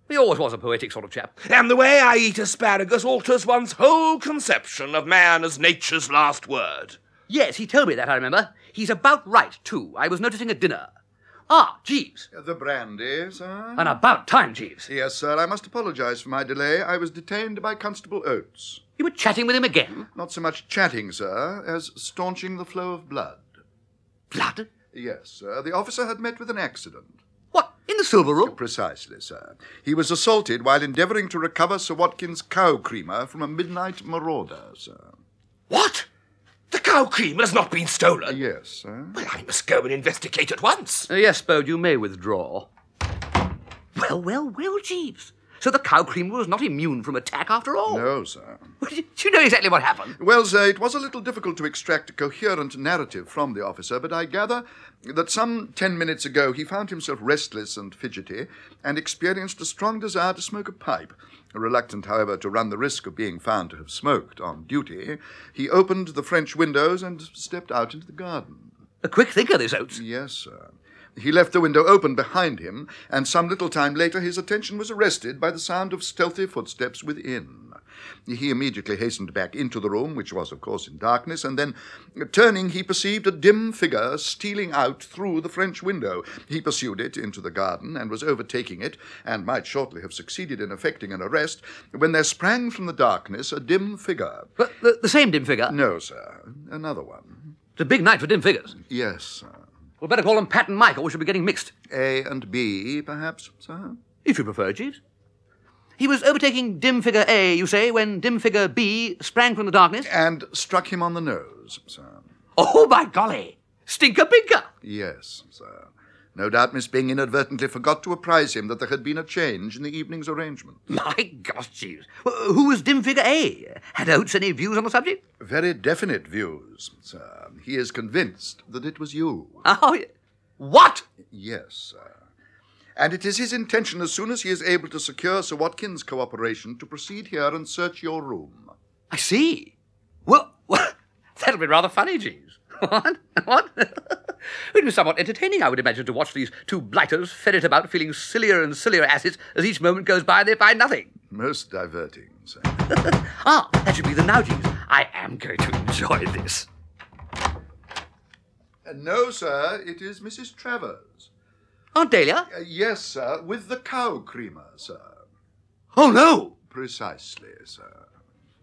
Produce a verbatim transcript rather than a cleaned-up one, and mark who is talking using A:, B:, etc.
A: He always was a poetic sort of chap.
B: And the way I eat asparagus alters one's whole conception of man as nature's last word.
A: Yes, he told me that, I remember. He's about right, too. I was noticing at dinner. Ah, Jeeves.
C: The brandy, sir?
A: And about time, Jeeves.
C: Yes, sir. I must apologise for my delay. I was detained by Constable Oates.
A: You were chatting with him again?
C: Not so much chatting, sir, as staunching the flow of blood.
A: Blood?
C: Yes, sir. The officer had met with an accident.
A: What, in the silver room?
C: Precisely, sir. He was assaulted while endeavouring to recover Sir Watkins' cow creamer from a midnight marauder, sir.
B: What? The cow cream has not been stolen?
C: Yes, sir.
B: Well, I must go and investigate at once.
A: Uh, yes, Bode, you may withdraw. Well, well, well, Jeeves. So the cow creamer was not immune from attack after all?
C: No, sir.
A: Do you know exactly what happened?
C: Well, sir, it was a little difficult to extract a coherent narrative from the officer, but I gather that some ten minutes ago he found himself restless and fidgety and experienced a strong desire to smoke a pipe. Reluctant, however, to run the risk of being found to have smoked on duty, he opened the French windows and stepped out into the garden.
A: A quick thinker, this Oates.
C: Yes, sir. He left the window open behind him, and some little time later his attention was arrested by the sound of stealthy footsteps within. He immediately hastened back into the room, which was, of course, in darkness, and then, turning, he perceived a dim figure stealing out through the French window. He pursued it into the garden, and was overtaking it, and might shortly have succeeded in effecting an arrest, when there sprang from the darkness a dim figure.
A: But the, the same dim figure?
C: No, sir. Another one.
A: It's a big night for dim figures.
C: Yes, sir.
A: We'd better call them Pat and Mike, or we should be getting mixed.
C: A and B, perhaps, sir?
A: If you prefer, Jeeves. He was overtaking dim figure A, you say, when dim figure B sprang from the darkness?
C: And struck him on the nose, sir.
A: Oh, by golly! Stinker Pinker!
C: Yes, sir. No doubt Miss Bing inadvertently forgot to apprise him that there had been a change in the evening's arrangement.
A: My gosh, Jeeves. Who was dim figure A? Had Oates any views on the subject?
C: Very definite views, sir. He is convinced that it was you.
A: Oh, what?
C: Yes, sir. And it is his intention, as soon as he is able to secure Sir Watkins' cooperation, to proceed here and search your room.
A: I see. Well, well that'll be rather funny, Jeeves. What? What? It was somewhat entertaining, I would imagine, to watch these two blighters ferret about feeling sillier and sillier asses as each moment goes by and they find nothing.
C: Most diverting, sir.
A: Ah, that should be the now, Jeeves. I am going to enjoy this.
C: Uh, no, sir, it is Missus Travers.
A: Aunt Dahlia?
C: Uh, yes, sir, with the cow creamer, sir.
A: Oh, no!
C: Precisely, sir.